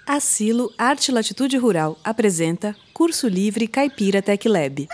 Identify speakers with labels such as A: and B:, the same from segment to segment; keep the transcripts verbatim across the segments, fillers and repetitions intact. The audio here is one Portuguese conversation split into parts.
A: A Silo Arte Latitude Rural apresenta Curso Livre Caipira Tech Lab.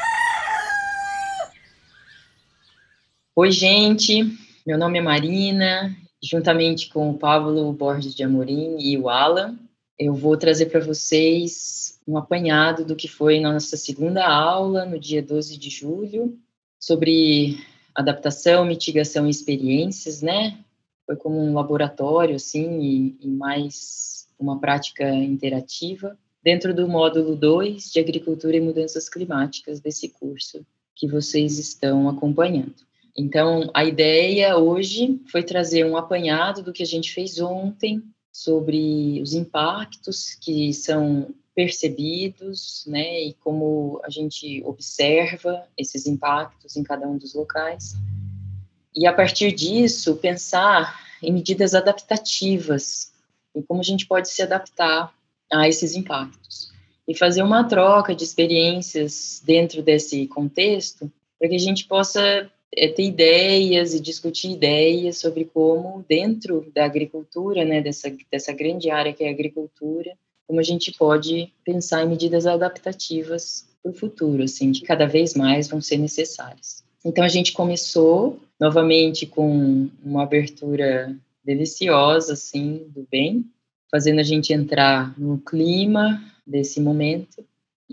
B: Oi, gente, meu nome é Marina, juntamente com o Pablo Borges de Amorim e o Alan, eu vou trazer para vocês um apanhado do que foi nossa segunda aula, no dia doze de julho, sobre adaptação, mitigação e experiências, né? Foi como um laboratório, assim, e, e mais uma prática interativa, dentro do módulo dois de Agricultura e Mudanças Climáticas desse curso que vocês estão acompanhando. Então, a ideia hoje foi trazer um apanhado do que a gente fez ontem sobre os impactos que são percebidos, né, e como a gente observa esses impactos em cada um dos locais. E, a partir disso, pensar em medidas adaptativas e como a gente pode se adaptar a esses impactos. E fazer uma troca de experiências dentro desse contexto para que a gente possa é, ter ideias e discutir ideias sobre como, dentro da agricultura, né, dessa, dessa grande área que é a agricultura, como a gente pode pensar em medidas adaptativas para o futuro, assim, que cada vez mais vão ser necessárias. Então, a gente começou, novamente, com uma abertura deliciosa, assim, do bem, fazendo a gente entrar no clima desse momento,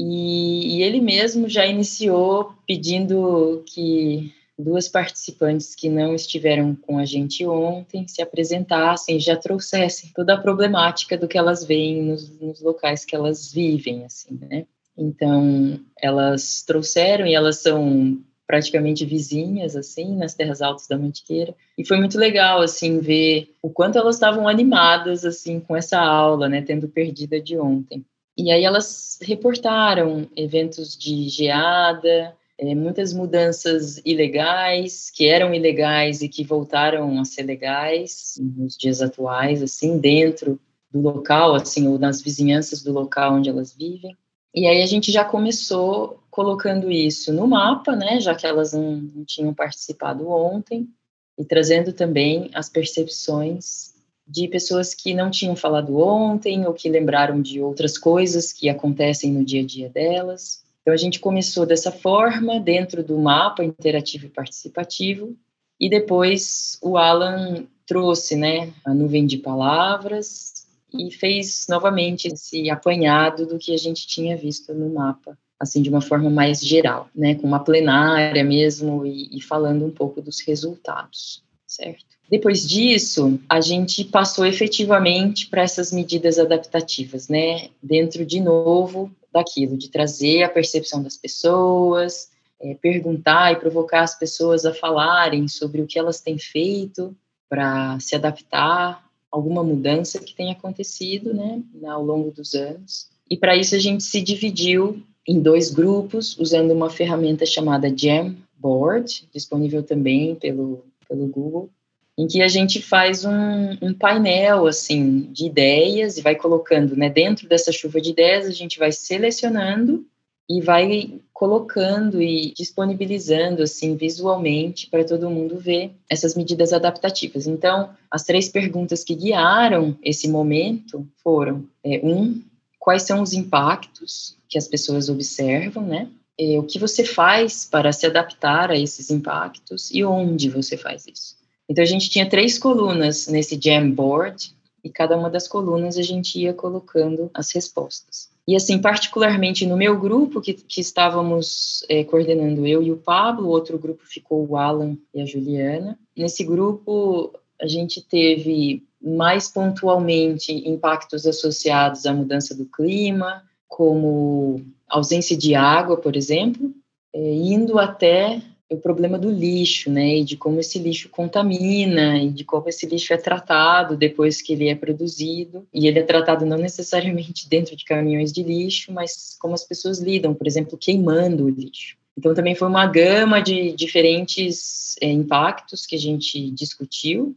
B: e, e ele mesmo já iniciou pedindo que duas participantes que não estiveram com a gente ontem se apresentassem e já trouxessem toda a problemática do que elas veem nos, nos locais que elas vivem, assim, né? Então, elas trouxeram, e elas são praticamente vizinhas, assim, nas Terras Altas da Mantiqueira, e foi muito legal, assim, ver o quanto elas estavam animadas, assim, com essa aula, né, tendo perdido a de ontem. E aí elas reportaram eventos de geada, é, muitas mudanças ilegais, que eram ilegais e que voltaram a ser legais nos dias atuais, assim, dentro do local, assim, ou nas vizinhanças do local onde elas vivem. E aí a gente já começou colocando isso no mapa, né, já que elas não, não tinham participado ontem, e trazendo também as percepções de pessoas que não tinham falado ontem, ou que lembraram de outras coisas que acontecem no dia a dia delas. Então, a gente começou dessa forma, dentro do mapa interativo e participativo, e depois o Alan trouxe, né, a nuvem de palavras e fez novamente esse apanhado do que a gente tinha visto no mapa, assim, de uma forma mais geral, né, com uma plenária mesmo, e, e falando um pouco dos resultados, certo? Depois disso, a gente passou efetivamente para essas medidas adaptativas, né, dentro, de novo, daquilo, de trazer a percepção das pessoas, é, perguntar e provocar as pessoas a falarem sobre o que elas têm feito para se adaptar a alguma mudança que tenha acontecido, né, ao longo dos anos. E para isso a gente se dividiu em dois grupos, usando uma ferramenta chamada Jamboard, disponível também pelo, pelo Google, em que a gente faz um, um painel, assim, de ideias e vai colocando, né, dentro dessa chuva de ideias, a gente vai selecionando e vai colocando e disponibilizando, assim, visualmente para todo mundo ver essas medidas adaptativas. Então, as três perguntas que guiaram esse momento foram, é, um, quais são os impactos que as pessoas observam, né? É, o que você faz para se adaptar a esses impactos e onde você faz isso? Então, a gente tinha três colunas nesse Jamboard, e cada uma das colunas a gente ia colocando as respostas. E, assim, particularmente no meu grupo, que, que estávamos é, coordenando eu e o Pablo, o outro grupo ficou o Alan e a Juliana. Nesse grupo, a gente teve mais pontualmente impactos associados à mudança do clima, como ausência de água, por exemplo, é, indo até o problema do lixo, né, e de como esse lixo contamina, e de como esse lixo é tratado depois que ele é produzido, e ele é tratado não necessariamente dentro de caminhões de lixo, mas como as pessoas lidam, por exemplo, queimando o lixo. Então, também foi uma gama de diferentes é, impactos que a gente discutiu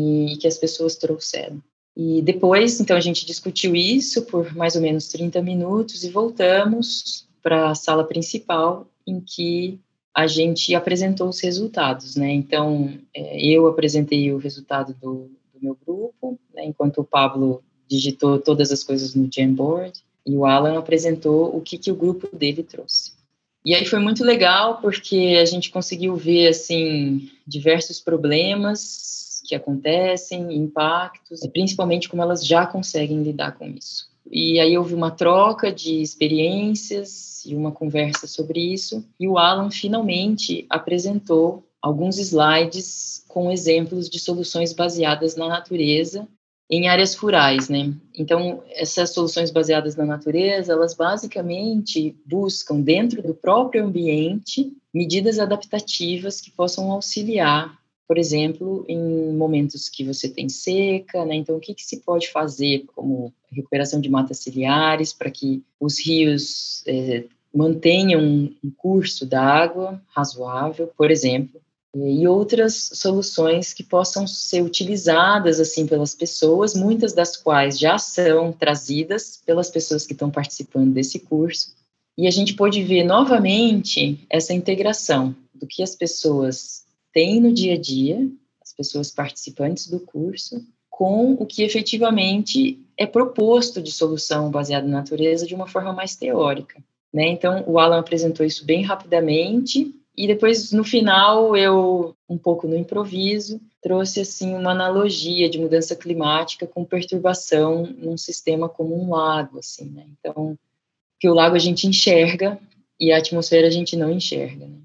B: e que as pessoas trouxeram. E depois, então, a gente discutiu isso por mais ou menos trinta minutos e voltamos para a sala principal, em que a gente apresentou os resultados, né? Então, é, eu apresentei o resultado do, do meu grupo, né, enquanto o Pablo digitou todas as coisas no Jamboard, e o Alan apresentou o que, que o grupo dele trouxe. E aí foi muito legal, porque a gente conseguiu ver, assim, diversos problemas que acontecem, impactos, e principalmente como elas já conseguem lidar com isso. E aí houve uma troca de experiências e uma conversa sobre isso, e o Alan finalmente apresentou alguns slides com exemplos de soluções baseadas na natureza em áreas rurais, né? Então, essas soluções baseadas na natureza, elas basicamente buscam, dentro do próprio ambiente, medidas adaptativas que possam auxiliar, por exemplo, em momentos que você tem seca, né? Então, o que, que se pode fazer como recuperação de matas ciliares para que os rios eh, mantenham um curso da água razoável, por exemplo, e outras soluções que possam ser utilizadas assim pelas pessoas, muitas das quais já são trazidas pelas pessoas que estão participando desse curso. E a gente pode ver novamente essa integração do que as pessoas têm no dia a dia, as pessoas participantes do curso, com o que efetivamente é proposto de solução baseada na natureza de uma forma mais teórica, né? Então, o Alan apresentou isso bem rapidamente. E depois, no final, eu, um pouco no improviso, trouxe, assim, uma analogia de mudança climática com perturbação num sistema como um lago, assim, né? Então, que o lago a gente enxerga e a atmosfera a gente não enxerga, né?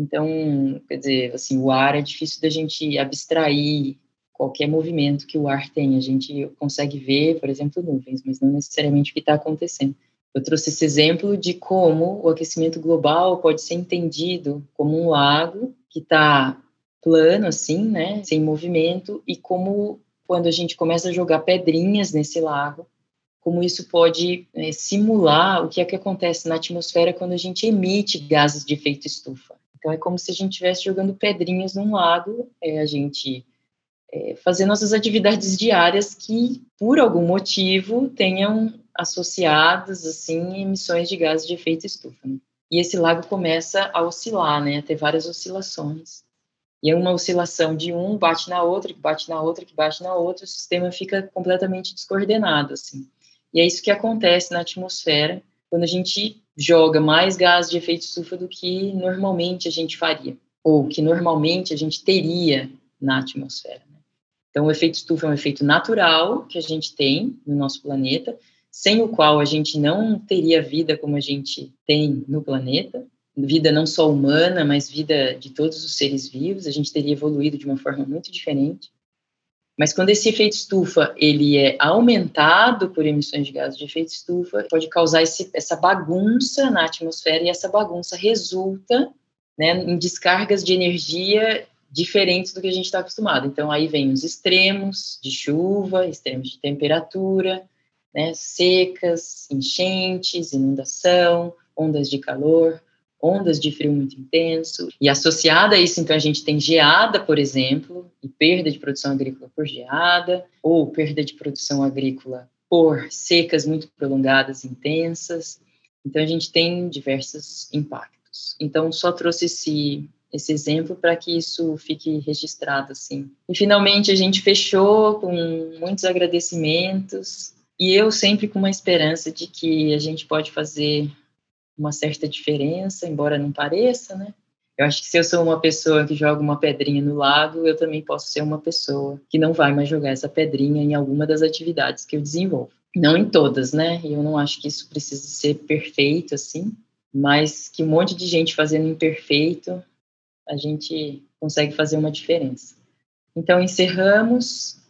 B: Então, quer dizer, assim, o ar é difícil da gente abstrair qualquer movimento que o ar tem. A gente consegue ver, por exemplo, nuvens, mas não necessariamente o que está acontecendo. Eu trouxe esse exemplo de como o aquecimento global pode ser entendido como um lago que está plano, assim, né, sem movimento, e como, quando a gente começa a jogar pedrinhas nesse lago, como isso pode é, simular o que é que acontece na atmosfera quando a gente emite gases de efeito estufa. Então, é como se a gente estivesse jogando pedrinhas num lago, é, a gente é, fazer nossas atividades diárias que, por algum motivo, tenham associadas, assim, emissões de gases de efeito estufa, né? E esse lago começa a oscilar, né, a ter várias oscilações. E é uma oscilação de um bate na outra, que bate na outra, que bate na outra, o sistema fica completamente descoordenado, assim. E é isso que acontece na atmosfera quando a gente joga mais gás de efeito estufa do que normalmente a gente faria, ou que normalmente a gente teria na atmosfera, né? Então, o efeito estufa é um efeito natural que a gente tem no nosso planeta, sem o qual a gente não teria vida como a gente tem no planeta, vida não só humana, mas vida de todos os seres vivos, a gente teria evoluído de uma forma muito diferente. Mas quando esse efeito estufa ele é aumentado por emissões de gases de efeito estufa, pode causar esse, essa bagunça na atmosfera, e essa bagunça resulta, né, em descargas de energia diferentes do que a gente está acostumado. Então, aí vem os extremos de chuva, extremos de temperatura, né, secas, enchentes, inundação, ondas de calor, ondas de frio muito intenso, e associada a isso, então, a gente tem geada, por exemplo, e perda de produção agrícola por geada, ou perda de produção agrícola por secas muito prolongadas e intensas. Então, a gente tem diversos impactos. Então, só trouxe esse, esse exemplo para que isso fique registrado, assim. E, finalmente, a gente fechou com muitos agradecimentos, e eu sempre com uma esperança de que a gente pode fazer uma certa diferença, embora não pareça, né? Eu acho que se eu sou uma pessoa que joga uma pedrinha no lago, eu também posso ser uma pessoa que não vai mais jogar essa pedrinha em alguma das atividades que eu desenvolvo. Não em todas, né? Eu não acho que isso precisa ser perfeito, assim, mas que um monte de gente fazendo imperfeito, a gente consegue fazer uma diferença. Então, encerramos,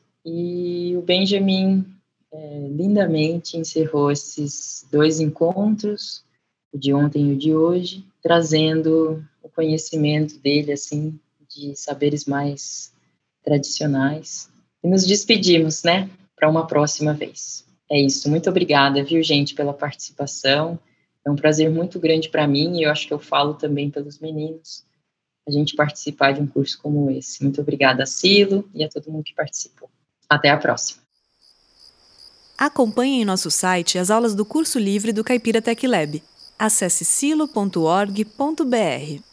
B: e o Benjamin é, lindamente encerrou esses dois encontros, o de ontem e o de hoje, trazendo o conhecimento dele, assim, de saberes mais tradicionais. E nos despedimos, né, para uma próxima vez. É isso, muito obrigada, viu, gente, pela participação. É um prazer muito grande para mim, e eu acho que eu falo também pelos meninos, a gente participar de um curso como esse. Muito obrigada a Silo e a todo mundo que participou. Até a próxima.
A: Acompanhe em nosso site as aulas do curso livre do Caipira Tech Lab. Acesse silo ponto org ponto br.